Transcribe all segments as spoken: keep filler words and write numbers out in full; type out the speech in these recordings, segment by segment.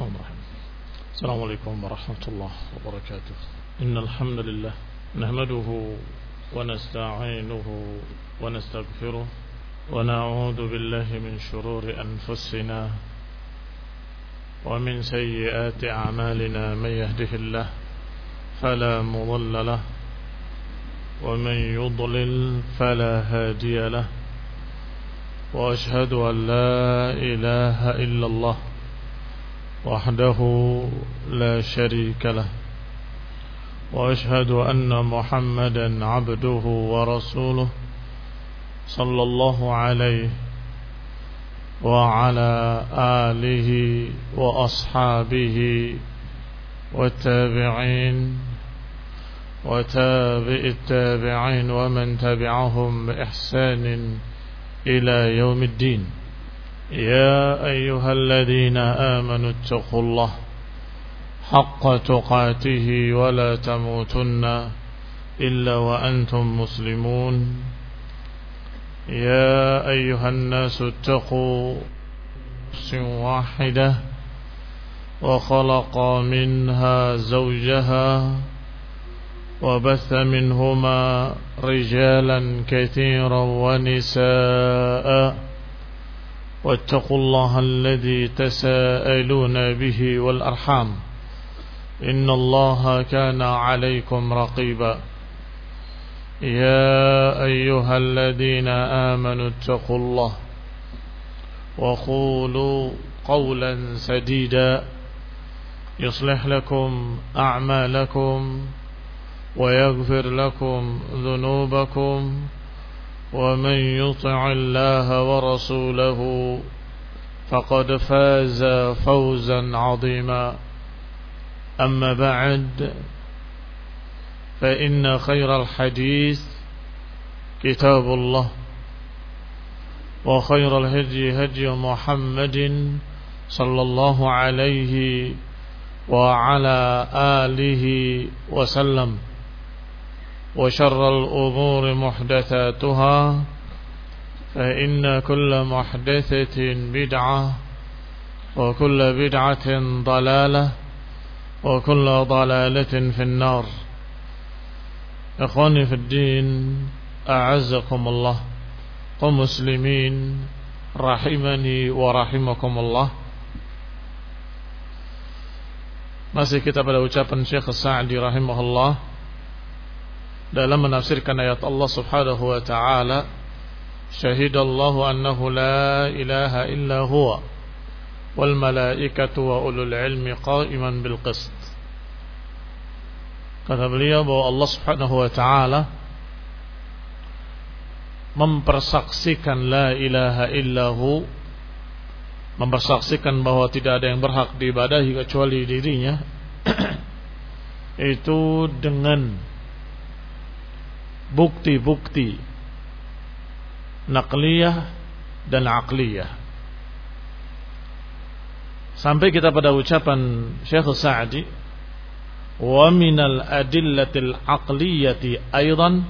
Bismillahirrahmanirrahim. Assalamualaikum warahmatullahi wabarakatuh. Innal hamdalillah nahmaduhu wa nasta'inuhu wa nastaghfiruh wa na'udzu billahi min shururi anfusina wa min sayyiati a'malina man yahdihillahu fala mudilla lahu wa man yudlil fala hadiya lahu wa ashhadu an la ilaha illallah وحده لا شريك له وأشهد أن محمدا عبده ورسوله صلى الله عليه وعلى آله وأصحابه والتابعين وتابع التابعين ومن تبعهم بإحسان إلى يوم الدين. يا أيها الذين آمنوا اتقوا الله حق تقاته ولا تموتن إلا وأنتم مسلمون. يا أيها الناس اتقوا نفس واحدة وخلق منها زوجها وبث منهما رجالا كثيرا ونساء واتقوا الله الذي تساءلون به والأرحام إن الله كان عليكم رقيبا. يا أيها الذين آمنوا اتقوا الله وقولوا قولا سديدا يصلح لكم أعمالكم ويغفر لكم ذنوبكم ومن يطع الله ورسوله فقد فاز فوزا عظيما. أما بعد فإن خير الحديث كتاب الله وخير الهدي هدي محمد صلى الله عليه وعلى آله وسلم وشر الأمور محدثاتها فإن كل محدثة بدعة وكل بدعة ضلالة وكل ضلالة في النار. إخواني في الدين أعزكم الله ومسلمين رحمني ورحمكم الله. Masih kita pada ucapan Syekh Sa'di rahimahullah dalam menafsirkan ayat Allah Subhanahu wa taala, syahidallahu annahu la ilaha illa huwa wal malaikatu wa ulul ilmi qa'iman bil qist. Kata beliau bahwa Allah Subhanahu wa taala mempersaksikan la ilaha illahu, mempersaksikan bahwa tidak ada yang berhak diibadahi kecuali dirinya itu dengan bukti-bukti naqliyah dan aqliyah, sampai kita pada ucapan Syekh Sa'di, wa minal adillatil aqliyati aidan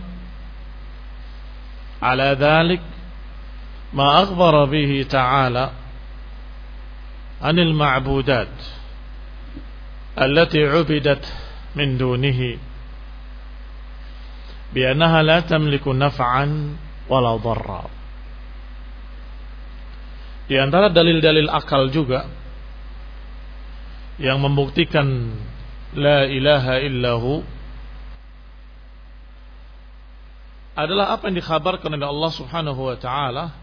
ala dhalik ma akhbara bihi ta'ala anil ma'budat allati 'ubidat min dunihi bi'annaha la tamliku naf'an wala dharra. Di antara dalil-dalil akal juga yang membuktikan la ilaha illahu adalah apa yang dikhabarkan oleh Allah Subhanahu wa taala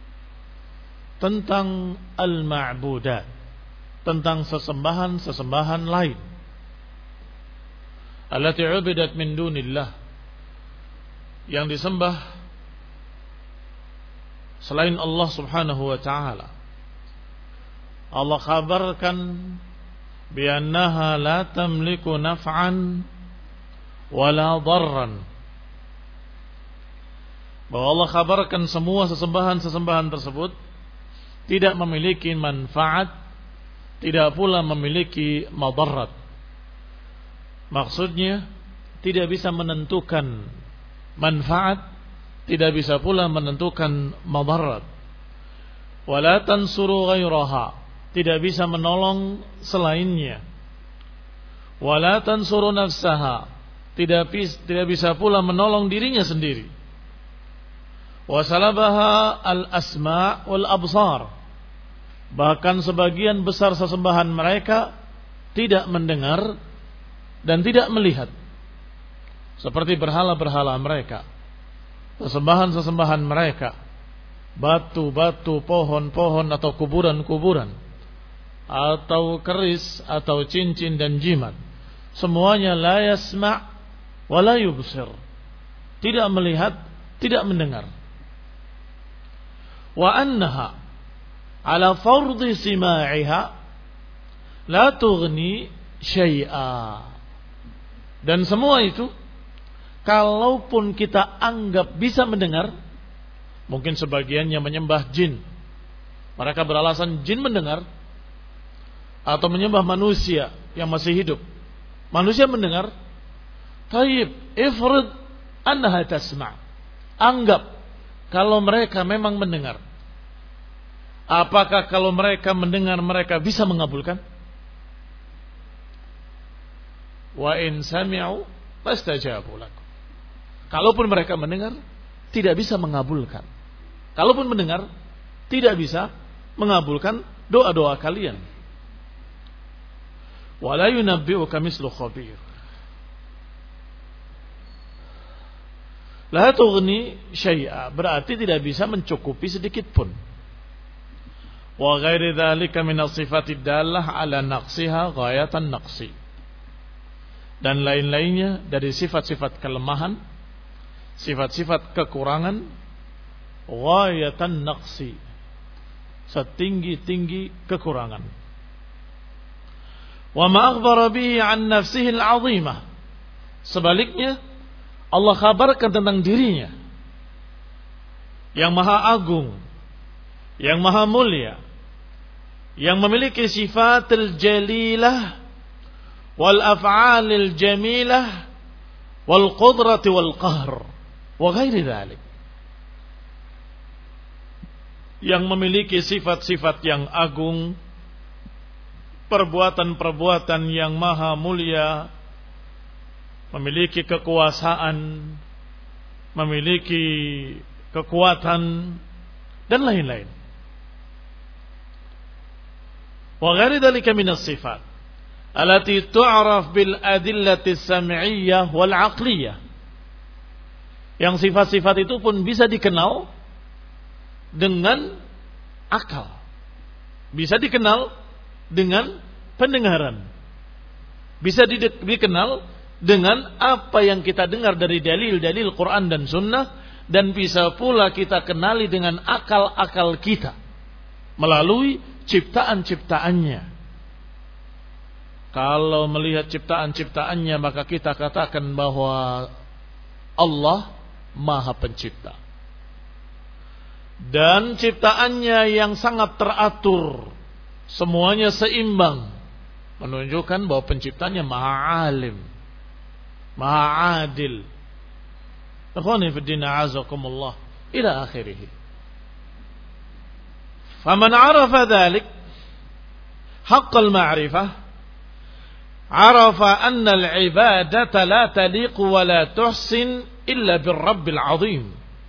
tentang al-ma'budat, tentang sesembahan-sesembahan lain allati 'ubidat min dunillah, yang disembah selain Allah Subhanahu wa taala. Allah khabarkan bi'annaha la tamliku naf'an wala dharran, bahwa Allah khabarkan semua sesembahan-sesembahan tersebut tidak memiliki manfaat, tidak pula memiliki madarat. Maksudnya tidak bisa menentukan manfaat, tidak bisa pula menentukan madarat. Wala tansuru ghairaha, tidak bisa menolong selainnya. Wala tansuru nafsaha, tidak tidak bisa pula menolong dirinya sendiri. Wasalabaha al-asma' wal absar, bahkan sebagian besar sesembahan mereka tidak mendengar dan tidak melihat, seperti berhala-berhala mereka, sesembahan-sesembahan mereka, batu-batu, pohon-pohon atau kuburan-kuburan, atau keris atau cincin dan jimat, semuanya la yasma' wa la yubsir, tidak melihat, tidak mendengar. Wa annaha ala fardhi sima'iha la tughni syai'a, dan semua itu kalaupun kita anggap bisa mendengar, mungkin sebagiannya menyembah jin, mereka beralasan jin mendengar, atau menyembah manusia yang masih hidup, manusia mendengar. Tayyib, ifrid annaha tasma', anggap kalau mereka memang mendengar. Apakah kalau mereka mendengar mereka bisa mengabulkan? Wa in sami'u fastajabu lakum, kalaupun mereka mendengar tidak bisa mengabulkan, kalaupun mendengar tidak bisa mengabulkan doa-doa kalian. Wa la yunabbi'uka mislu khabir, la tughni syai'a, berarti tidak bisa mencukupi sedikit pun. Wa ghairi dzalika min as-sifatid dallah ala naqsiha ghayatan naqsi, dan lain-lainnya dari sifat-sifat kelemahan, sifat-sifat kekurangan, ghayatan naqsi, setinggi-tinggi kekurangan. Wa ma akhbara bihi an nafsihi al-'azimah, sebaliknya Allah kabarkan tentang dirinya yang maha agung, yang maha mulia, yang memiliki sifatul jalilah wal af'alil jamilah wal qudrati wal qahr wa ghairi dzalik, yang memiliki sifat-sifat yang agung, perbuatan-perbuatan yang maha mulia, memiliki kekuasaan, memiliki kekuatan, dan lain-lain. Wa ghairi dzalika min as-sifat allati tu'raf bil adillati as-sam'iyyah wal 'aqliyah, yang sifat-sifat itu pun bisa dikenal dengan akal, bisa dikenal dengan pendengaran, bisa dikenal dengan apa yang kita dengar dari dalil-dalil Quran dan Sunnah, dan bisa pula kita kenali dengan akal-akal kita melalui ciptaan-ciptaannya. Kalau melihat ciptaan-ciptaannya, maka kita katakan bahwa Allah Maha Pencipta, dan ciptaannya yang sangat teratur, semuanya seimbang, menunjukkan bahwa penciptanya Maha Alim, Maha Adil. Ikhwani fi din, a'azakumullah, ila akhirih. Faman 'arafa dhalik haqqal ma'rifah, 'arafa anna al-'ibadata la taliqu wa la tuhsin illa bir-rabbil 'azim.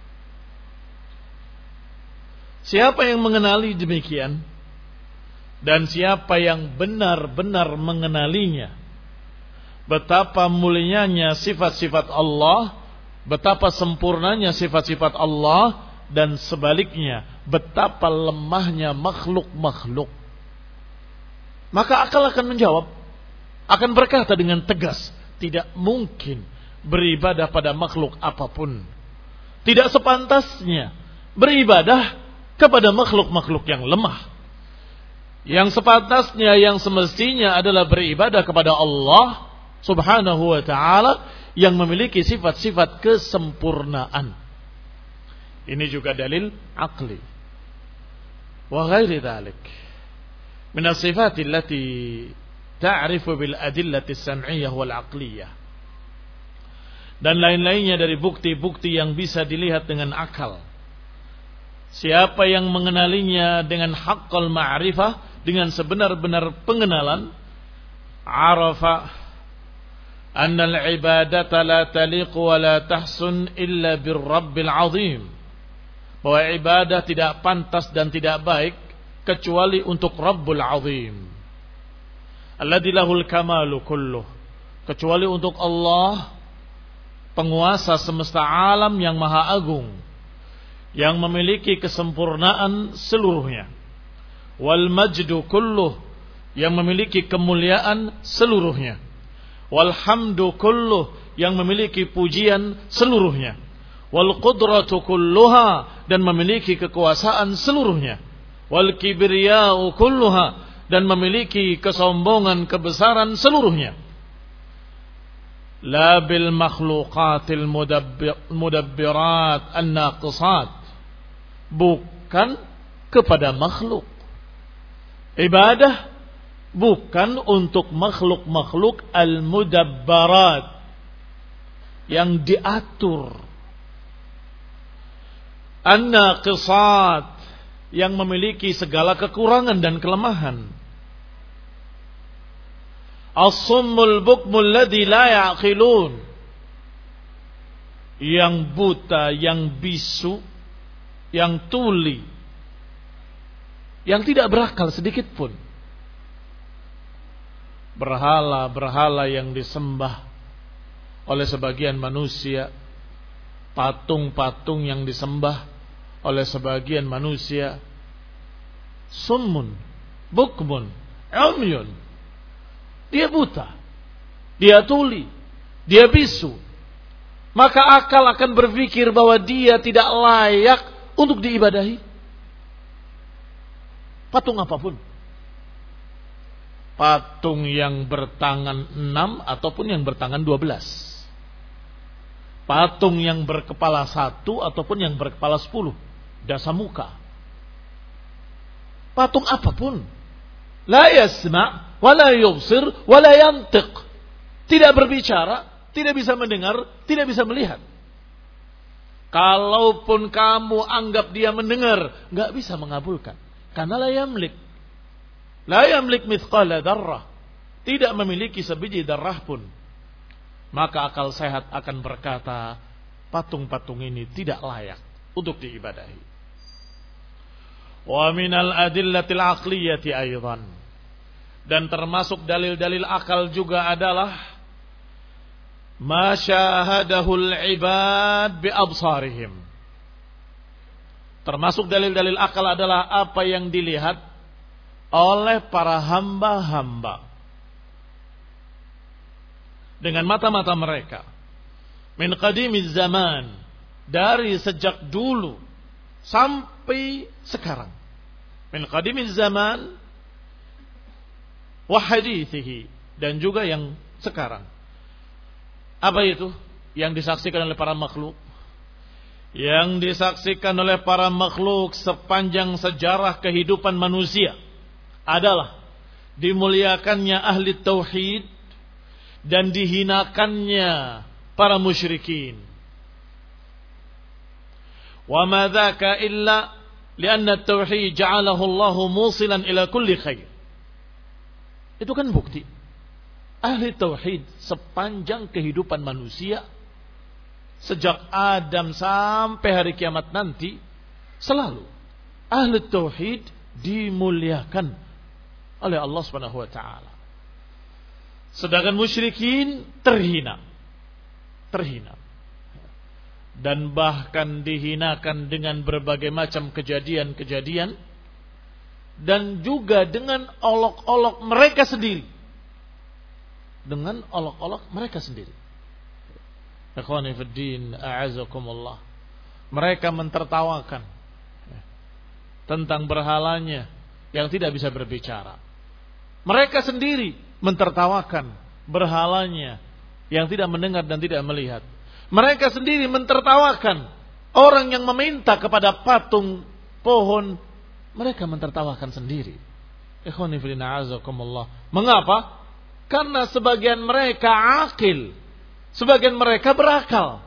Siapa yang mengenali demikian, dan siapa yang benar-benar mengenalinya, betapa mulianya sifat-sifat Allah, betapa sempurnanya sifat-sifat Allah, dan sebaliknya betapa lemahnya makhluk-makhluk, maka akal akan menjawab, akan berkata dengan tegas, tidak mungkin beribadah pada makhluk apapun, tidak sepantasnya beribadah kepada makhluk-makhluk yang lemah. Yang sepantasnya, yang semestinya adalah beribadah kepada Allah Subhanahu wa ta'ala yang memiliki sifat-sifat kesempurnaan. Ini juga dalil akli. Wa ghairi dhalik min as-sifat allati ta'rifu bil adillati as-sam'iyyah wal 'aqliyah, dan lain-lainnya dari bukti-bukti yang bisa dilihat dengan akal. Siapa yang mengenalinya dengan haqqal ma'rifah, dengan sebenar-benar pengenalan, arafa anna al-ibadata la taliqu wa la tahsun illa bir-rabbil azim, bahwa ibadah tidak pantas dan tidak baik kecuali untuk Rabbul Azim, alladzi lahul kamalu kulluh, kecuali untuk Allah, penguasa semesta alam yang maha agung, yang memiliki kesempurnaan seluruhnya, wal majdu kulluh, yang memiliki kemuliaan seluruhnya, wal hamdu kulluh, yang memiliki pujian seluruhnya, wal qudratu kulluha, dan memiliki kekuasaan seluruhnya, wal kibriya'u kulluha, dan memiliki kesombongan kebesaran seluruhnya. La bil makhluqatil mudabbirat an-naqisat, bukan kepada makhluk. Ibadah bukan untuk makhluk-makhluk al-mudabbarat, yang diatur, an-naqisat, yang memiliki segala kekurangan dan kelemahan, as-summul bukmul ladzi la ya'qilun, yang buta, yang bisu, yang tuli, yang tidak berakal sedikit pun. Berhala-berhala yang disembah oleh sebagian manusia, patung-patung yang disembah oleh sebagian manusia, summun, bukmun, umyun, dia buta, dia tuli, dia bisu, maka akal akan berpikir bahwa dia tidak layak untuk diibadahi. Patung apapun, patung yang bertangan enam ataupun yang bertangan dua belas, patung yang berkepala satu ataupun yang berkepala sepuluh, dasa muka, patung apapun, la yasma' wa la yubsir wa la yantiq, tidak berbicara, tidak bisa mendengar, tidak bisa melihat. Kalaupun kamu anggap dia mendengar, enggak bisa mengabulkan, karena la yamlik la yamlik mithqala darrah, tidak memiliki sebiji darah pun. Maka akal sehat akan berkata, patung-patung ini tidak layak untuk diibadahi. Wa minal adillatil aqliyati aidan, dan termasuk dalil-dalil akal juga adalah ma syahadahul ibad bi absarihim. Termasuk dalil-dalil akal adalah apa yang dilihat oleh para hamba-hamba dengan mata-mata mereka, min qadimiz zaman, dari sejak dulu sampai sekarang, min qadimiz zaman wa hadithihi, dan juga yang sekarang. Apa itu yang disaksikan oleh para makhluk? Yang disaksikan oleh para makhluk sepanjang sejarah kehidupan manusia adalah dimuliakannya ahli tauhid dan dihinakannya para musyrikin. Wa ma dzaka illa lianna at-tauhid ja'alahu Allah musilan ila kulli khair. Itu kan bukti ahli tauhid sepanjang kehidupan manusia, sejak Adam sampai hari kiamat nanti, selalu ahli tauhid dimuliakan oleh Allah Subhanahu wa taala. Sedangkan musyrikin terhina. Terhina. Dan bahkan dihinakan dengan berbagai macam kejadian-kejadian, dan juga dengan olok-olok mereka sendiri. Dengan olok-olok mereka sendiri. Ikhwani fid din, a'azakumullah. Mereka mentertawakan tentang berhalanya yang tidak bisa berbicara. Mereka sendiri mentertawakan berhalanya yang tidak mendengar dan tidak melihat. Mereka sendiri mentertawakan orang yang meminta kepada patung, pohon. Mereka mentertawakan sendiri. Ikhwani fil din, a'azakumullah. Mengapa? Karena sebagian mereka akil, sebagian mereka berakal,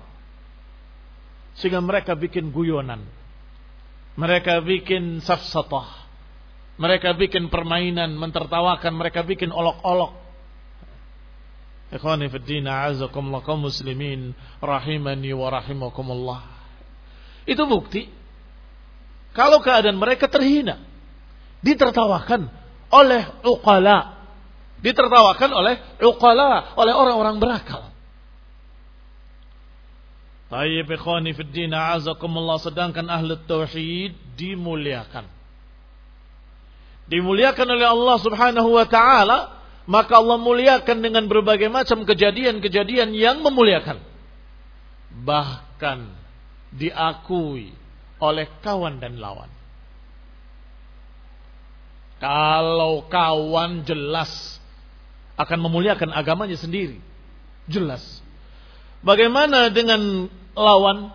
sehingga mereka bikin guyonan, mereka bikin safsatah, Mereka bikin permainan, mentertawakan, mereka bikin olok-olok. Ikhwani fid din, a'azakumullah kaum muslimin rahimani wa rahimakumullah. Itu bukti kalau keadaan mereka terhina, ditertawakan oleh uqala, ditertawakan oleh uqala, oleh orang-orang berakal. Tayyib ikhwani fid din, a'azakumullah, sedangkan ahli tauhid dimuliakan. Dimuliakan oleh Allah Subhanahu wa taala, maka Allah muliakan dengan berbagai macam kejadian-kejadian yang memuliakan. Bahkan diakui oleh kawan dan lawan. Kalau kawan jelas akan memuliakan agamanya sendiri, jelas. Bagaimana dengan lawan?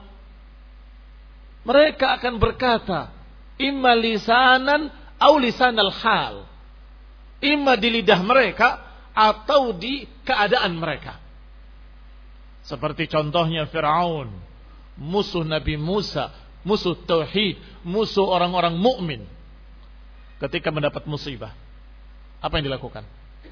Mereka akan berkata, imma lisanan au lisanal hal. Imma di lidah mereka atau di keadaan mereka. Seperti contohnya Fir'aun, musuh Nabi Musa, musuh tauhid, musuh orang-orang mukmin. Ketika mendapat musibah, apa yang dilakukan?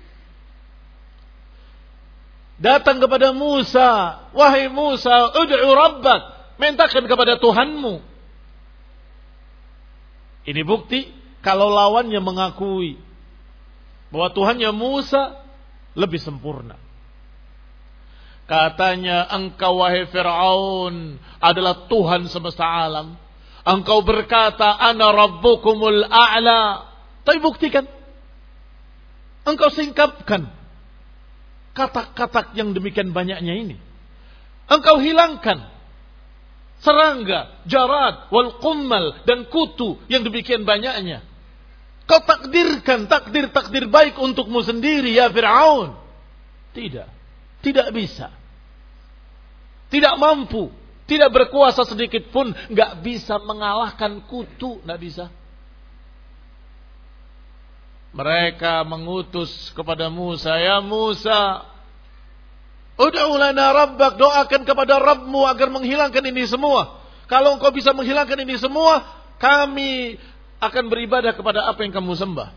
Datang kepada Musa, wahai Musa, ud'u rabbak, mintakan kepada Tuhanmu. Ini bukti kalau lawannya mengakui bahwa Tuhannya Musa lebih sempurna. Katanya, engkau wahai Fir'aun adalah Tuhan semesta alam. Engkau berkata, ana rabbukumul a'la. Tapi buktikan. Engkau singkapkan kata-kata yang demikian banyaknya ini. Engkau hilangkan serangga, jarad, wal qummal, dan kutu yang demikian banyaknya. Kau takdirkan takdir-takdir baik untukmu sendiri ya Fir'aun. Tidak. Tidak bisa. Tidak mampu. Tidak berkuasa sedikit pun. Gak bisa mengalahkan kutu. Gak bisa. Mereka mengutus kepada Musa. Ya Musa, ud'u lana rabbak, doakan kepada Rabbmu agar menghilangkan ini semua. Kalau engkau bisa menghilangkan ini semua, kami akan beribadah kepada apa yang kamu sembah.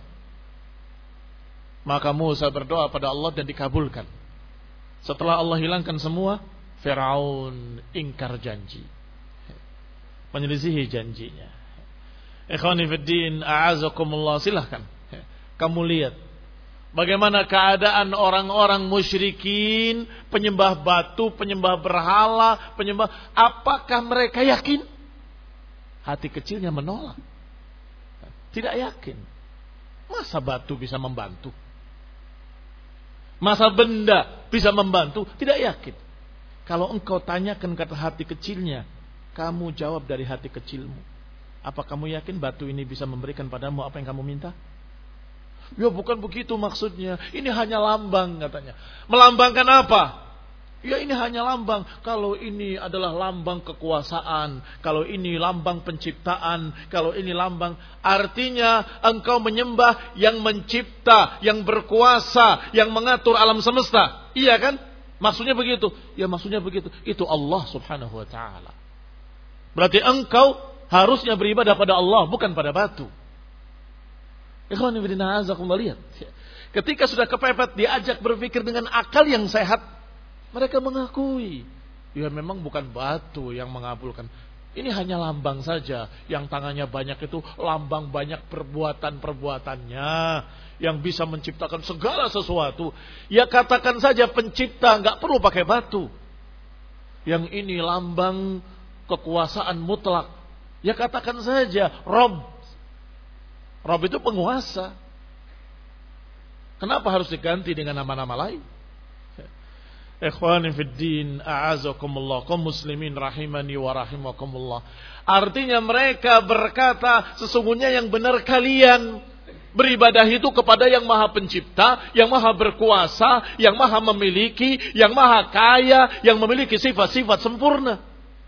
Maka Musa berdoa pada Allah dan dikabulkan. Setelah Allah hilangkan semua, Fir'aun ingkar janji, menyelisihi janjinya. Ikhwani fiddin, a'azakumullah, silahkan kamu lihat bagaimana keadaan orang-orang musyrikin, penyembah batu, penyembah berhala, penyembah. Apakah mereka yakin? Hati kecilnya menolak. Tidak yakin. Masa batu bisa membantu? Masa benda bisa membantu? Tidak yakin. Kalau engkau tanyakan kata hati kecilnya, kamu jawab dari hati kecilmu. Apa kamu yakin batu ini bisa memberikan padamu apa yang kamu minta? Ya bukan begitu maksudnya. Ini hanya lambang katanya. Melambangkan apa? Ya ini hanya lambang. Kalau ini adalah lambang kekuasaan, kalau ini lambang penciptaan, kalau ini lambang, artinya engkau menyembah yang mencipta, yang berkuasa, yang mengatur alam semesta. Iya kan? Maksudnya begitu. Ya maksudnya begitu. Itu Allah Subhanahu wa taala. Berarti engkau harusnya beribadah pada Allah, bukan pada batu. Ikhwan fillah, azakumullah, lihat. Ketika sudah kepepet diajak berpikir dengan akal yang sehat, mereka mengakui, ya memang bukan batu yang mengabulkan. Ini hanya lambang saja. Yang tangannya banyak itu lambang banyak perbuatan-perbuatannya yang bisa menciptakan segala sesuatu. Ya katakan saja pencipta, nggak perlu pakai batu. Yang ini lambang kekuasaan mutlak. Ya katakan saja Rabb. Rabb itu penguasa. Kenapa harus diganti dengan nama-nama lain? Ikhwani fid din, a'azakumullah, kaum muslimin rahimani wa rahimakumullah. Artinya mereka berkata, sesungguhnya yang benar kalian beribadah itu kepada yang maha pencipta, yang maha berkuasa, yang maha memiliki, yang maha kaya, yang memiliki sifat-sifat sempurna.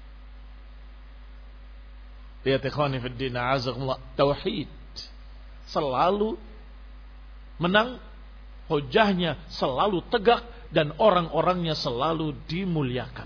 Lihat ikhwani fid din, a'azakumullah, tauhid selalu menang, hujahnya selalu tegak, dan orang-orangnya selalu dimuliakan.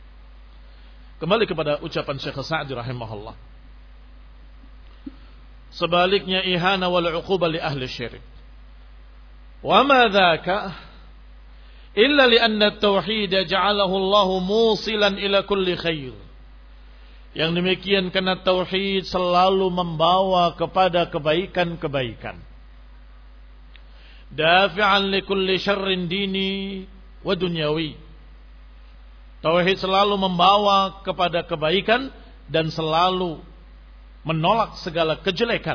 Kembali kepada ucapan Syekh Sa'di rahimahullah. Sebaliknya ihana wal 'uqubah li ahli syirik. Wa ma dzaka illa li anna at-tauhid ja'alahu Allah musilan ila kulli khair. Yang demikian karena tauhid selalu membawa kepada kebaikan-kebaikan. Dafi'an li kulli syarrin dini wa dunyawi. Tauhid selalu membawa kepada kebaikan dan selalu menolak segala kejelekan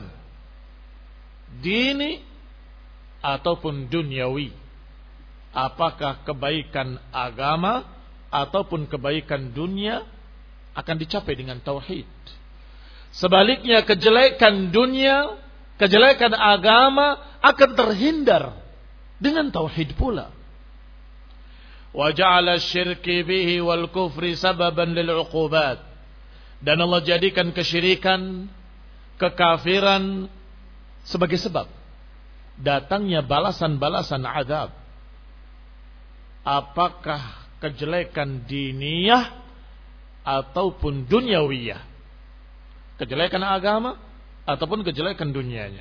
dini ataupun duniawi. Apakah kebaikan agama ataupun kebaikan dunia akan dicapai dengan tauhid. Sebaliknya kejelekan dunia, kejelekan agama akan terhindar dengan tauhid pula. Wa ja'ala asy-syirki bihi wal kufri sababan lil 'uqubat. Dan Allah jadikan kesyirikan, kekafiran sebagai sebab datangnya balasan-balasan azab. Apakah kejelekan diniyah ataupun duniawiyah? Kejelekan agama ataupun kejelekan dunianya.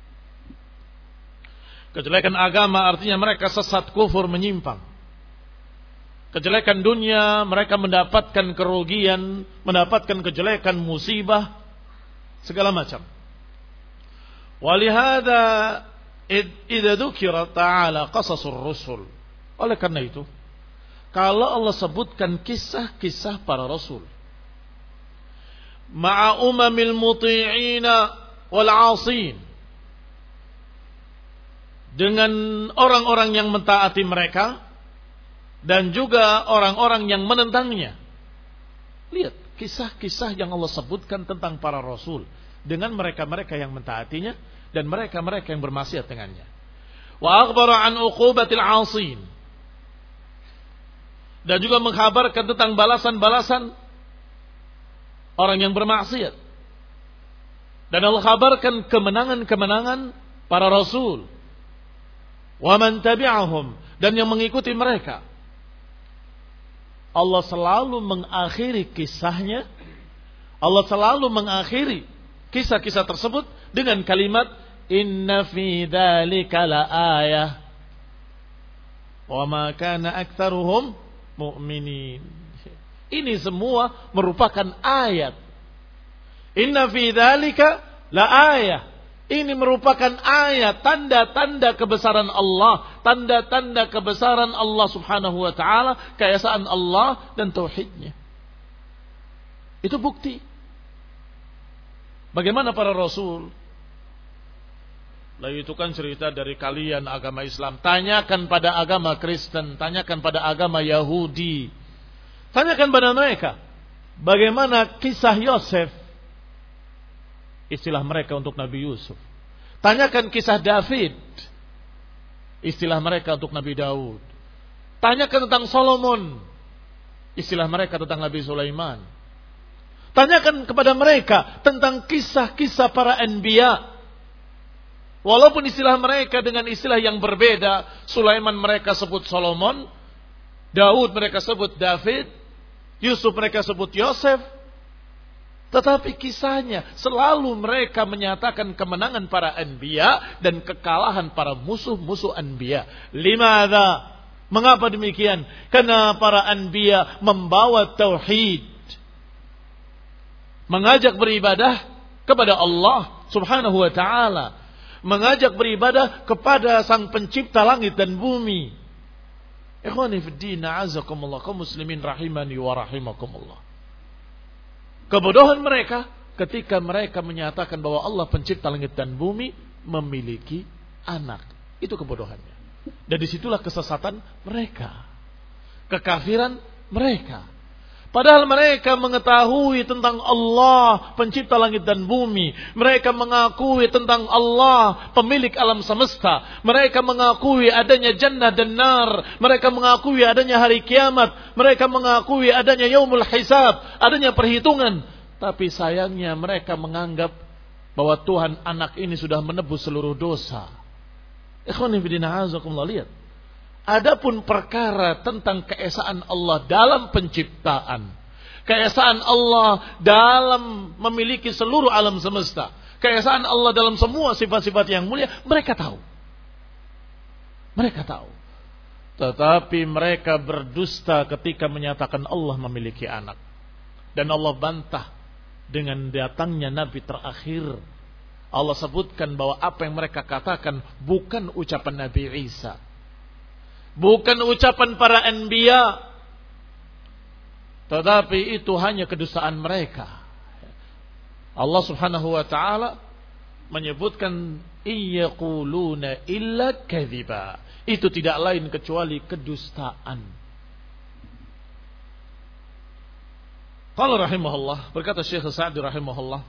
Kejelekan agama artinya mereka sesat, kufur, menyimpang. Kejelekan dunia mereka mendapatkan kerugian, mendapatkan kejelekan, musibah, segala macam. Walihada idza dzukira ta'ala qasasur rusul. Oleh karena itu, kalau Allah sebutkan kisah-kisah para rasul, ma'a umamil muti'ina wal 'asin, dengan orang-orang yang mentaati mereka dan juga orang-orang yang menentangnya. Lihat kisah-kisah yang Allah sebutkan tentang para rasul dengan mereka-mereka yang mentaatinya dan mereka-mereka yang bermaksiat dengannya. Wa akhbara an uqubatil 'asin, dan juga mengkhabarkan tentang balasan-balasan orang yang bermaksiat. Dan Allah kabarkan kemenangan-kemenangan para rasul. Wa man tabi'ahum, dan yang mengikuti mereka. Allah selalu mengakhiri kisahnya, Allah selalu mengakhiri kisah-kisah tersebut dengan kalimat inna fi dzalika laayah wa ma kana aktsaruhum mu'minin. Ini semua merupakan ayat. Inna fi dzalika laayah. Ini merupakan ayat, tanda-tanda kebesaran Allah, tanda-tanda kebesaran Allah Subhanahu wa taala, keesaan Allah dan tauhidnya. Itu bukti. Bagaimana para rasul? Lah itu kan cerita dari kalian agama Islam. Tanyakan pada agama Kristen, tanyakan pada agama Yahudi. Tanyakan pada mereka, bagaimana kisah Yosef? Istilah mereka untuk Nabi Yusuf. Tanyakan kisah David. Istilah mereka untuk Nabi Daud. Tanyakan tentang Solomon. Istilah mereka tentang Nabi Sulaiman. Tanyakan kepada mereka tentang kisah-kisah para anbiya. Walaupun istilah mereka dengan istilah yang berbeda. Sulaiman mereka sebut Solomon, Daud mereka sebut David, Yusuf mereka sebut Yosef. Tetapi kisahnya selalu mereka menyatakan kemenangan para anbiya dan kekalahan para musuh-musuh anbiya. Limadha? Mengapa demikian? Karena para anbiya membawa tauhid, mengajak beribadah kepada Allah Subhanahu wa taala, mengajak beribadah kepada Sang Pencipta langit dan bumi. Ikhwani fid din, a'azakumullah, kaum muslimin rahimani wa rahimakumullah. Kebodohan mereka ketika mereka menyatakan bahwa Allah pencipta langit dan bumi memiliki anak. Itu kebodohannya. Dan disitulah kesesatan mereka, kekafiran mereka. Padahal mereka mengetahui tentang Allah pencipta langit dan bumi. Mereka mengakui tentang Allah pemilik alam semesta. Mereka mengakui adanya jannah dan nar. Mereka mengakui adanya hari kiamat. Mereka mengakui adanya yaumul hisab, adanya perhitungan. Tapi sayangnya mereka menganggap bahwa Tuhan anak ini sudah menebus seluruh dosa. Ikhwani fillah, azakumullah, lihat. Adapun perkara tentang keesaan Allah dalam penciptaan, keesaan Allah dalam memiliki seluruh alam semesta, keesaan Allah dalam semua sifat-sifat yang mulia, mereka tahu. Mereka tahu. Tetapi mereka berdusta ketika menyatakan Allah memiliki anak. Dan Allah bantah dengan datangnya Nabi terakhir. Allah sebutkan bahwa apa yang mereka katakan bukan ucapan Nabi Isa. Bukan ucapan para anbiya. Tetapi itu hanya kedustaan mereka. Allah subhanahu wa ta'ala menyebutkan iyaquluna illa kadhiba. Itu tidak lain kecuali kedustaan. Qala rahimahullah, berkata Syekh Sa'di rahimahullah,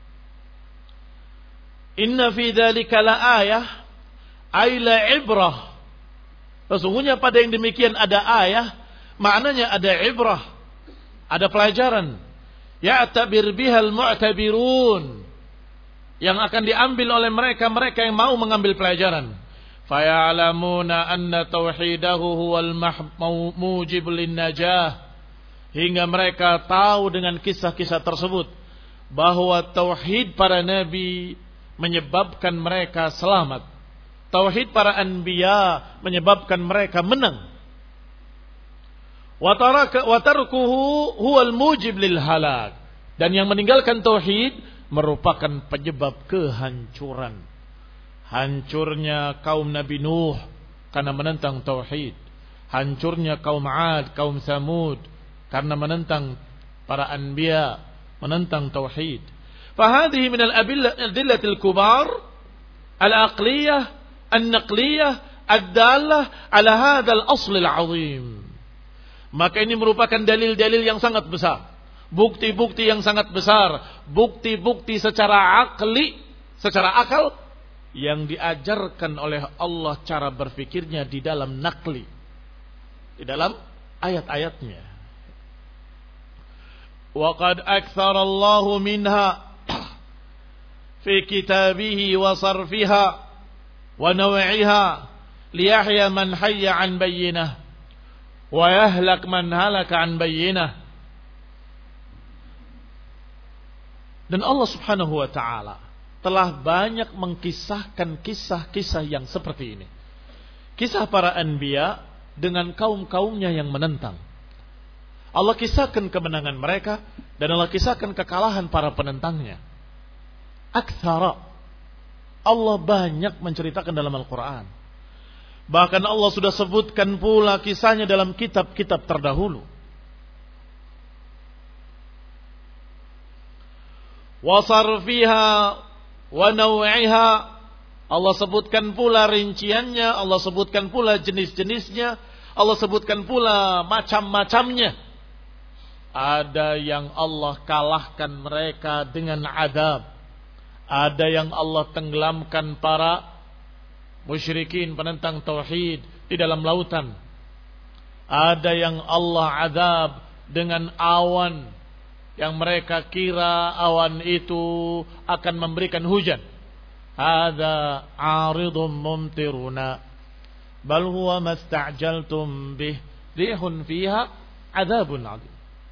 inna fi dzalika la ayah ay la ibrah. Sesungguhnya pada yang demikian ada ayah, maknanya ada ibrah, ada pelajaran. Ya'tabir bihal mu'tabirun, yang akan diambil oleh mereka-mereka yang mau mengambil pelajaran. Faya'lamuna anna tauhidahu huwal mujib lin-najah, hingga mereka tahu dengan kisah-kisah tersebut bahwa tauhid para nabi menyebabkan mereka selamat. Tauhid para anbiya menyebabkan mereka menang. Wa tarkuhu huwal mujib lil halak, dan yang meninggalkan tauhid merupakan penyebab kehancuran. Hancurnya kaum Nabi Nuh karena menentang tauhid. Hancurnya kaum Ad, kaum Samud karena menentang para anbiya, menentang tauhid. Fahadhihi min al-adillatil kubar al-aqliyah an-naqliyah ad-dallah ala hadzal asl al-'azim. Maka ini merupakan dalil-dalil yang sangat besar, bukti-bukti yang sangat besar, bukti-bukti secara akli, secara akal yang diajarkan oleh Allah cara berfikirnya di dalam nakli, di dalam ayat-ayatnya. Wa qad aktsara Allahu minha fi kitabihi wa sarfiha wa naw'iha liyahya man hayya an bayyinah wa yahlak man halaka an bayyinah. Dan Allah subhanahu wa ta'ala telah banyak mengkisahkan kisah-kisah yang seperti ini. Kisah para anbiya dengan kaum-kaumnya yang menentang. Allah kisahkan kemenangan mereka dan Allah kisahkan kekalahan para penentangnya. Aktsara, Allah banyak menceritakan dalam Al-Quran. Bahkan Allah sudah sebutkan pula kisahnya dalam kitab-kitab terdahulu. Wa sarfiha wa naw'iha, Allah sebutkan pula rinciannya, Allah sebutkan pula jenis-jenisnya, Allah sebutkan pula macam-macamnya. Ada yang Allah kalahkan mereka dengan adab. Ada yang Allah tenggelamkan para musyrikin penentang tauhid di dalam lautan. Ada yang Allah azab dengan awan yang mereka kira awan itu akan memberikan hujan. Hadza 'aridun mumtiruna bal huwa masta'jaltum bih rihun fiha 'adzabun 'adzim.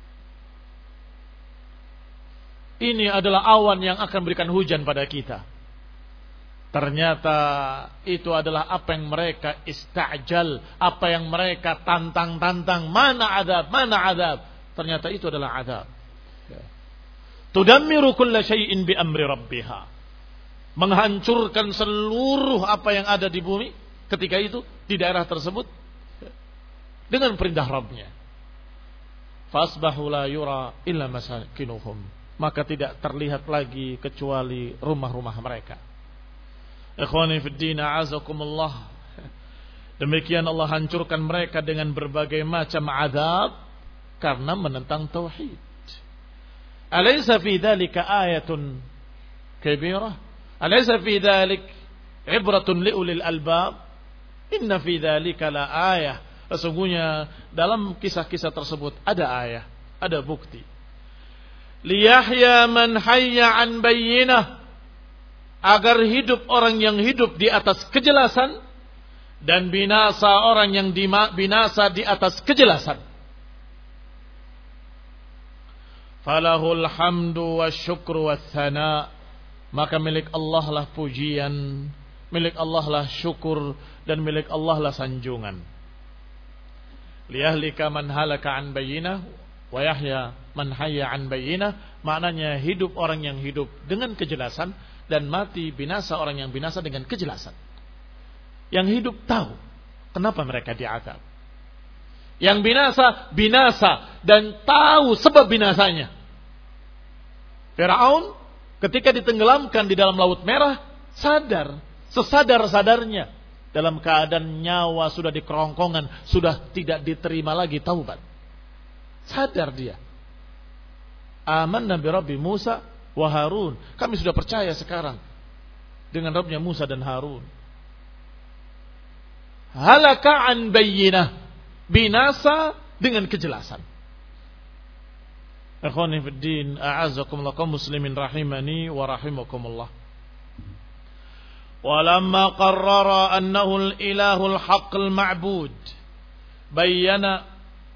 Ini adalah awan yang akan berikan hujan pada kita. Ternyata itu adalah apa yang mereka istajal, apa yang mereka tantang-tantang. Mana azab, mana azab. Ternyata itu adalah azab. Tudammiru kulla syai'in bi amri rabbiha. Menghancurkan seluruh apa yang ada di bumi ketika itu, di daerah tersebut, dengan perintah Rabbnya. Fasbahu la yura illa masakinuhum. Maka tidak terlihat lagi kecuali rumah-rumah mereka. Ikhwani fid din, a'azakumullah. Demikian Allah hancurkan mereka dengan berbagai macam azab karena menentang tauhid. Alaysa fi dzalika ayatun kabirah? Alaysa fi dzalik ibratun liulil albab? Inna fi dzalika la ayah. Sesungguhnya dalam kisah-kisah tersebut ada ayah, ada bukti. Liyahya man hayya an bayyinah, agar hidup orang yang hidup di atas kejelasan dan binasa orang yang binasa di atas kejelasan. Falahul hamdu wasyukru wathana, maka milik Allah lah pujian, milik Allah lah syukur, dan milik Allah lah sanjungan. Liyahlika man halaka an bayyinah wa yahya man hayya an bayyinah, maknanya hidup orang yang hidup dengan kejelasan dan mati binasa orang yang binasa dengan kejelasan. Yang hidup tahu kenapa mereka diazab. Yang binasa binasa dan tahu sebab binasanya. Firaun ketika ditenggelamkan di dalam Laut Merah sadar, sesadar-sadarnya dalam keadaan nyawa sudah di kerongkongan, sudah tidak diterima lagi taubat. Sadar dia. Amanna bi Rabbi Musa wa Harun. Kami sudah percaya sekarang dengan Rabbnya Musa dan Harun. Halaka an bayyinah. Binasa dengan kejelasan. Ikhwani fid din, a'azzakumullah kaum muslimin rahimani wa rahimakumullah. Walamma qarrara annahu al-ilahul haqqul ma'bud, bayyana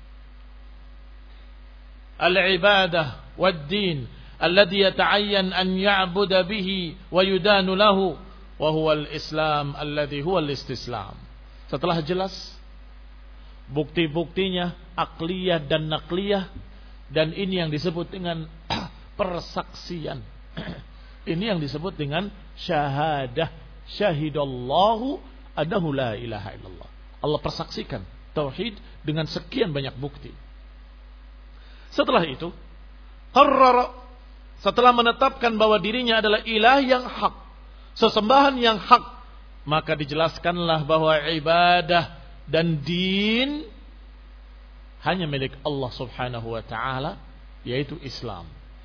al-ibadah wad-din alladhi yata'ayyan an ya'buda bihi wa yudanu lahu wa huwa al-islam alladhi huwa al-istislam. Setelah jelas bukti-buktinya akliyah dan nakliyah, dan ini yang disebut dengan persaksian. Ini yang disebut dengan syahadah. Syahidallahu annahu la ilaha illallah. Allah persaksikan tauhid dengan sekian banyak bukti. Setelah itu, qarrara, setelah menetapkan bahwa dirinya adalah ilah yang hak, sesembahan yang hak, maka dijelaskanlah bahwa ibadah dan din hanya milik Allah subhanahu wa ta'ala, yaitu Islam.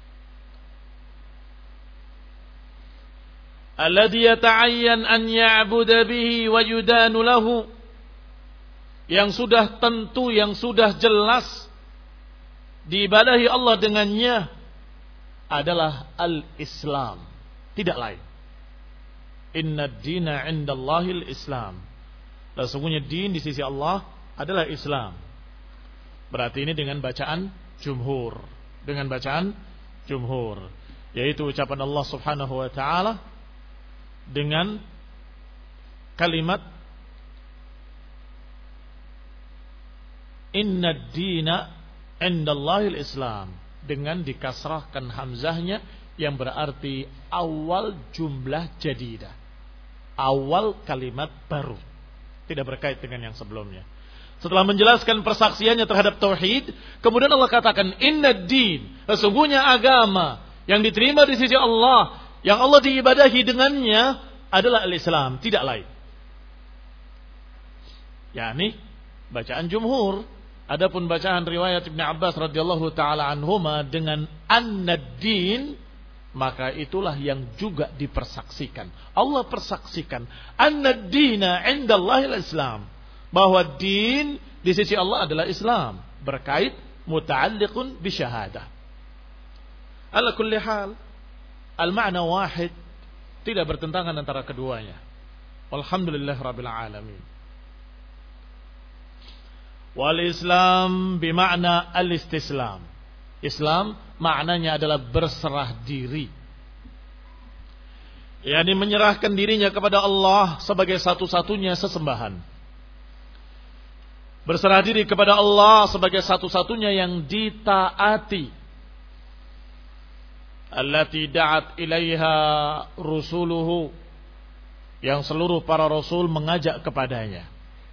Alladhi yata'ayyan an ya'buda bihi wa yudanu lahu, yang sudah tentu, yang sudah jelas diibadahi Allah dengannya adalah al-Islam, tidak lain. Inna ad-dina 'indallahil Islam. Dan sesungguhnya din di sisi Allah adalah Islam. Berarti ini dengan bacaan jumhur, dengan bacaan jumhur, yaitu ucapan Allah subhanahu wa ta'ala dengan kalimat Inna ad-dina 'indallahil Islam, dengan dikasrahkan hamzahnya yang berarti awal jumlah jadidah, awal kalimat baru, tidak berkait dengan yang sebelumnya. Setelah menjelaskan persaksiannya terhadap tauhid, kemudian Allah katakan innad din, sesungguhnya agama yang diterima di sisi Allah, yang Allah diibadahi dengannya adalah al-Islam, tidak lain. yakni bacaan jumhur. Adapun bacaan riwayat Ibnu Abbas radhiyallahu taala anhuma dengan an-din, maka itulah yang juga dipersaksikan. Allah persaksikan an-dina 'indallahi al-Islam, bahwa din di sisi Allah adalah Islam, berkait muta'alliqun bi syahadah. Ala kulli hal, al-ma'na wahid, tidak bertentangan antara keduanya. Walhamdulillah rabbil alamin. Wal Islam bima'na al-istislam. Islam maknanya adalah berserah diri, yakni menyerahkan dirinya kepada Allah sebagai satu-satunya sesembahan. Berserah diri kepada Allah sebagai satu-satunya yang ditaati. Allati da'at ilaiha rusuluhu, yang seluruh para rasul mengajak kepadanya.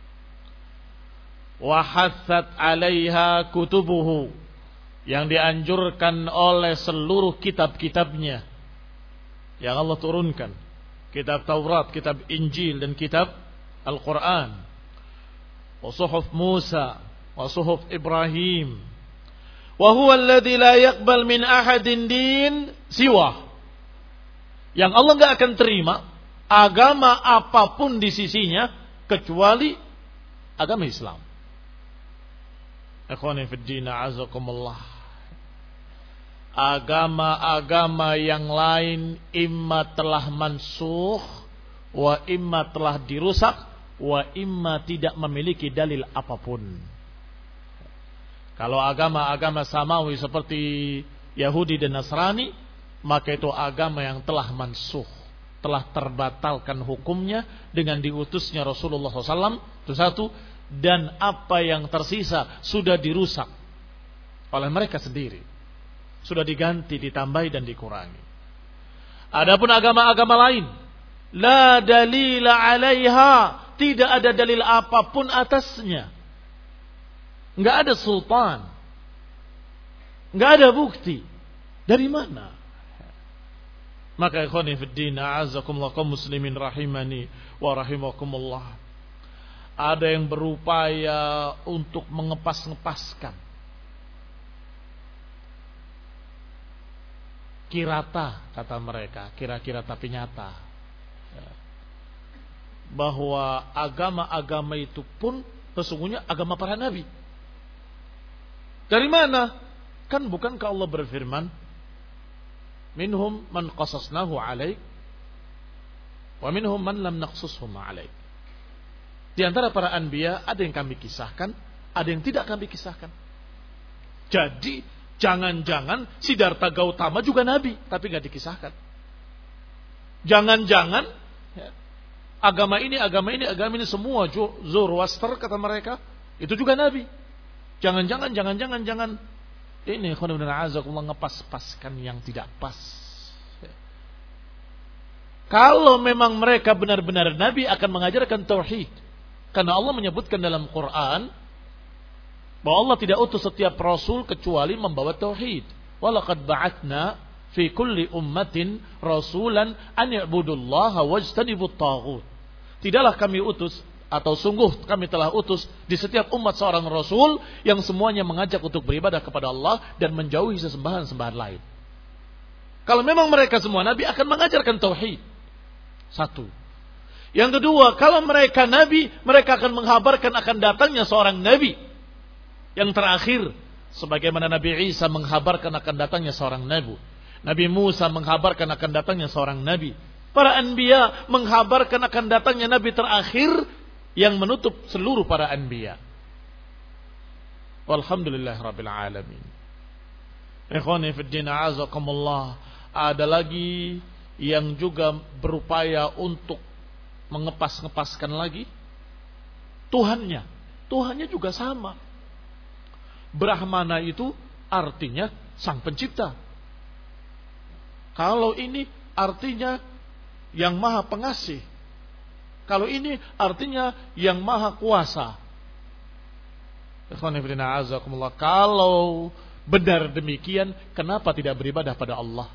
Wa hatsat 'alaiha kutubuhu, yang dianjurkan oleh seluruh kitab-kitabnya yang Allah turunkan, kitab Taurat, kitab Injil, dan kitab Al-Quran. Wa suhuf Musa wa suhuf Ibrahim. Wa huwa alladhi la yaqbal min ahadin din siwa, yang Allah enggak akan terima agama apapun di sisinya kecuali agama Islam. Ikhwani fid din, a'azakumullah. Agama-agama yang lain imma telah mansukh, wa imma telah dirusak, wa imma tidak memiliki dalil apapun. Kalau agama-agama samawi seperti Yahudi dan Nasrani, maka itu agama yang telah mansuh, telah terbatalkan hukumnya dengan diutusnya Rasulullah shallallahu alaihi wasallam. Itu satu. Dan apa yang tersisa sudah dirusak oleh mereka sendiri, sudah diganti, ditambahi dan dikurangi. Adapun agama-agama lain, la dalila alaiha, tidak ada dalil apapun atasnya, nggak ada sultan, nggak ada bukti. Dari mana? Maka ikhwani fid din, a'azzakumullah kaum muslimin rahimani wa rahimakumullah, ada yang berupaya untuk mengepas-ngepaskan kirata, kata mereka, kira-kira tapi nyata, bahwa agama-agama itu pun sesungguhnya agama para nabi. Dari mana? Kan bukankah Allah berfirman, minhum man qasasnahu alaik wa minhum man lam naqsushum alaik. Di antara para anbiya ada yang kami kisahkan, ada yang tidak kami kisahkan. Jadi jangan-jangan Siddhartha Gautama juga nabi tapi nggak dikisahkan. Jangan-jangan ya, agama ini, agama ini, agama ini semua Zoroaster kata mereka itu juga nabi. Jangan-jangan, jangan-jangan, jangan ini khonibna azakumullah ngepas-paskan yang tidak pas. Kalau memang mereka benar-benar nabi akan mengajarkan tauhid. Karena Allah menyebutkan dalam Quran bahwa Allah tidak utus setiap rasul kecuali membawa tauhid. Walaqad ba'atsna fi kulli ummatin rasulan an ya'budullaha wajtanibut taghut. Tidaklah kami utus, atau sungguh kami telah utus di setiap umat seorang rasul yang semuanya mengajak untuk beribadah kepada Allah dan menjauhi sesembahan-sembahan lain. Kalau memang mereka semua nabi akan mengajarkan tauhid. Satu. Yang kedua, kalau mereka nabi, mereka akan menghabarkan akan datangnya seorang nabi. Yang terakhir, sebagaimana Nabi Isa menghabarkan akan datangnya seorang nabi, Nabi Musa menghabarkan akan datangnya seorang nabi, para anbiya menghabarkan akan datangnya nabi terakhir yang menutup seluruh para anbiya. Walhamdulillah rabbil alamin. Ikhwani fid din, a'azakumullah, ada lagi yang juga berupaya untuk mengepas-ngepaskan lagi Tuhannya. Tuhannya juga sama. Brahmana itu artinya sang pencipta. Kalau ini artinya yang maha pengasih. Kalau ini artinya yang maha kuasa. Kalau benar demikian, kenapa tidak beribadah pada Allah?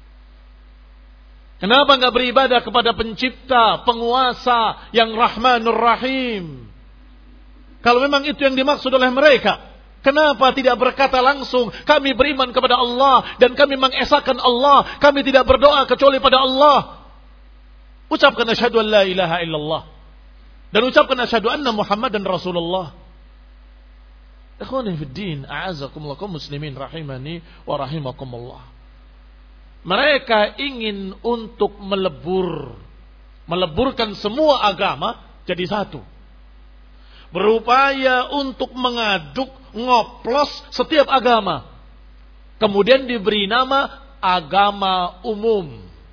Kenapa enggak beribadah kepada pencipta, penguasa yang Rahmanur Rahim? Kalau memang itu yang dimaksud oleh mereka, kenapa tidak berkata langsung, kami beriman kepada Allah dan kami mengesahkan Allah, kami tidak berdoa kecuali pada Allah. Ucapkan asyhadu an la ilaha illallah dan ucapkan asyhadu anna Muhammadan Rasulullah. Ikhwani fid din, a'azakumullah kaum muslimin rahimani wa rahimakumullah. Mereka ingin untuk melebur, meleburkan semua agama jadi satu. Berupaya untuk mengaduk, ngoplos setiap agama. Kemudian diberi nama agama umum.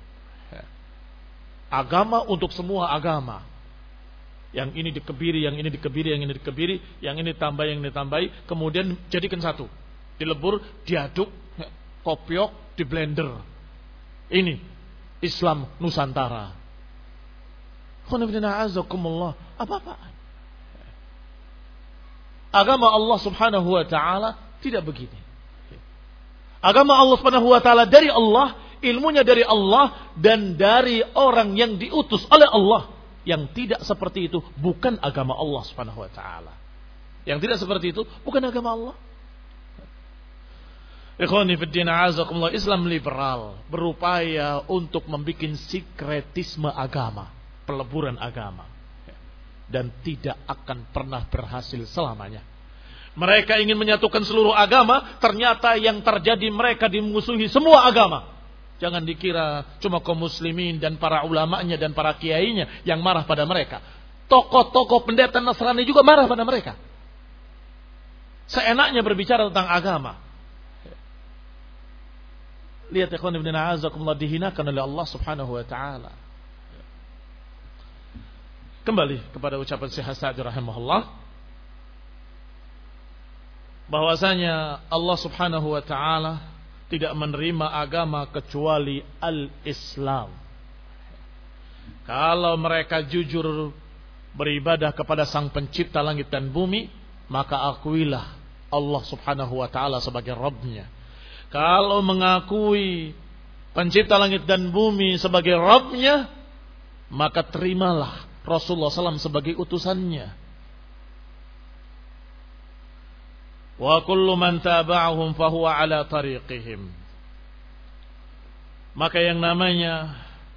Agama untuk semua agama. Yang ini dikebiri, yang ini dikebiri, yang ini dikebiri, yang ini tambah, yang ini tambahi. Kemudian jadikan satu. Dilebur, diaduk, kopiok, di blender. Ini Islam Nusantara. Apa-apaan? Agama Allah Subhanahu wa taala tidak begini. Agama Allah Subhanahu wa taala dari Allah, ilmunya dari Allah dan dari orang yang diutus oleh Allah. Yang tidak seperti itu bukan agama Allah Subhanahu wa taala. Yang tidak seperti itu bukan agama Allah. Ikhwani fid din, a'azakumullah, Islam liberal berupaya untuk membuat sinkretisme agama, peleburan agama, dan tidak akan pernah berhasil selamanya. Mereka ingin menyatukan seluruh agama, ternyata yang terjadi mereka dimusuhi semua agama. Jangan dikira cuma kaum muslimin dan para ulamanya dan para kiainya yang marah pada mereka. Tokoh-tokoh pendeta Nasrani juga marah pada mereka. Seenaknya berbicara tentang agama. Lihat ikhwan ibn a'azakumullah, dihinakan oleh Allah subhanahu wa ta'ala. Kembali kepada ucapan Syekh Sa'di rahimahullah, bahwasanya Allah subhanahu wa ta'ala tidak menerima agama kecuali al-Islam. Kalau mereka jujur beribadah kepada Sang Pencipta langit dan bumi, maka akuilah Allah subhanahu wa ta'ala sebagai Rabbnya. Kalau mengakui Pencipta langit dan bumi sebagai Rabbnya, maka terimalah Rasulullah shallallahu alaihi wasallam sebagai utusannya. Wa kullu man taba'ahum fahuwa ala tariqihim. Maka yang namanya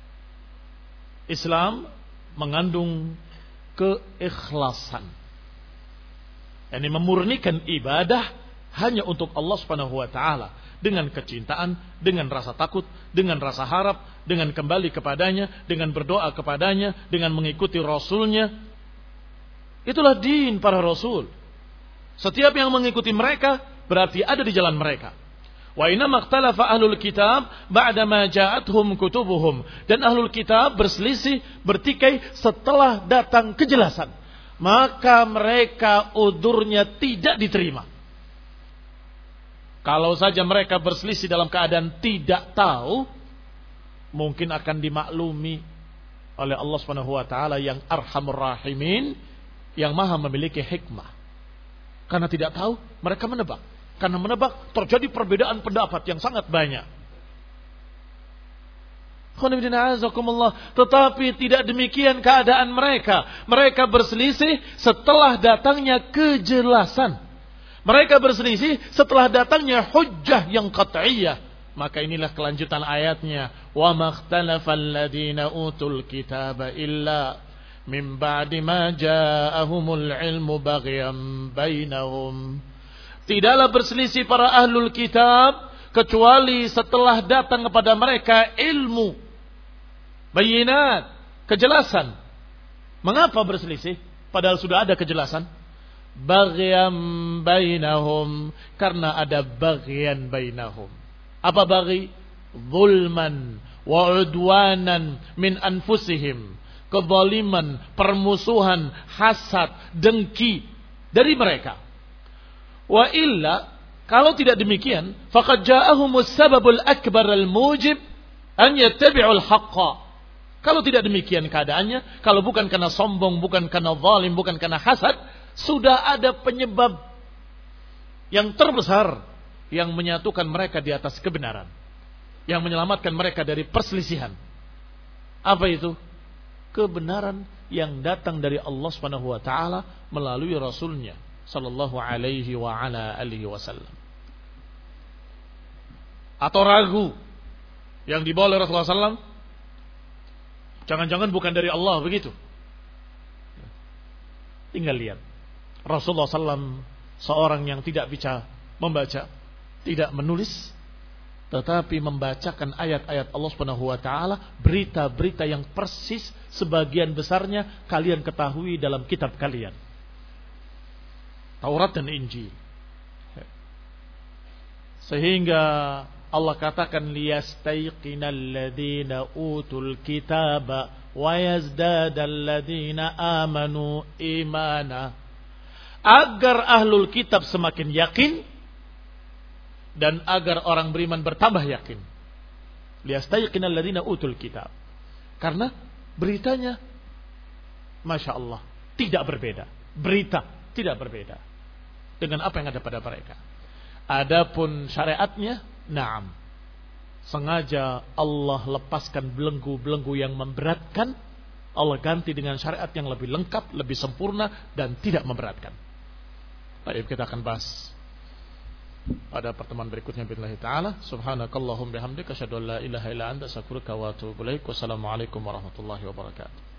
Islam mengandung keikhlasan. Yani memurnikan ibadah hanya untuk Allah Subhanahu wa taala, dengan kecintaan, dengan rasa takut, dengan rasa harap, dengan kembali kepadanya, dengan berdoa kepadanya, dengan mengikuti Rasulnya. Itulah din para Rasul. Setiap yang mengikuti mereka berarti ada di jalan mereka. Wa inna makhtalafa ahlul kitab ba'dama ja'atuhum kutubuhum. Dan ahlul kitab berselisih, bertikai setelah datang kejelasan. Maka mereka udurnya tidak diterima. Kalau saja mereka berselisih dalam keadaan tidak tahu, mungkin akan dimaklumi oleh Allah Subhanahu wa taala yang Arhamur Rahimin, yang Maha memiliki hikmah. Karena tidak tahu, mereka menebak. Karena menebak terjadi perbedaan pendapat yang sangat banyak. Tetapi tidak demikian keadaan mereka. Mereka berselisih setelah datangnya kejelasan. Mereka berselisih setelah datangnya hujjah yang qat'iyah. Maka inilah kelanjutan ayatnya. Wa makhtalafal ladina utul kitaba illa min ba'di ma ja'ahumul ilmu baghyan bainahum. Tidaklah berselisih para ahlul kitab kecuali setelah datang kepada mereka ilmu, bayinat, kejelasan. Mengapa berselisih padahal sudah ada kejelasan? Baghyan bainahum, karena ada baghyan bainahum. Apa baghi? Zulman wa udwanan min anfusihim. Kezaliman, permusuhan, hasad, dengki dari mereka. Wa illa, kalau tidak demikian, faqad ja'ahumus sababul akbar al-mujib an yattabi'ul haqqa. Kalau tidak demikian keadaannya, kalau bukan karena sombong, bukan karena zalim, bukan karena hasad, sudah ada penyebab yang terbesar yang menyatukan mereka di atas kebenaran, yang menyelamatkan mereka dari perselisihan. Apa itu? Kebenaran yang datang dari Allah Subhanahu wa taala melalui Rasulnya sallallahu alaihi wa ala alihi wasallam. Atau ragu yang dibawa oleh Rasulullah sallallahu alaihi wasallam, jangan-jangan bukan dari Allah, begitu. Tinggal lihat. Rasulullah sallallahu alaihi wasallam seorang yang tidak bisa membaca, tidak menulis, tetapi membacakan ayat-ayat Allah Subhanahu wa taala, berita-berita yang persis sebagian besarnya kalian ketahui dalam kitab kalian, Taurat dan Injil. Sehingga Allah katakan liyastayqinal ladzina utul kitaba wa yazdadal ladzina amanu imana, agar ahlul kitab semakin yakin dan agar orang beriman bertambah yakin. Liyastayqinal ladzina utul kitab. Karena beritanya, Masya Allah, tidak berbeda. Berita tidak berbeda dengan apa yang ada pada mereka. Adapun syariatnya, na'am, sengaja Allah lepaskan belenggu-belenggu yang memberatkan, Allah ganti dengan syariat yang lebih lengkap, lebih sempurna dan tidak memberatkan. Baik, kita akan bahas pada pertemuan berikutnya billahi ta'ala. Subhanakallahumma bihamdika asyhadu an la ilaha illa anta astaghfiruka wa atubu ilaik. Wassalamualaikum warahmatullahi wabarakatuh.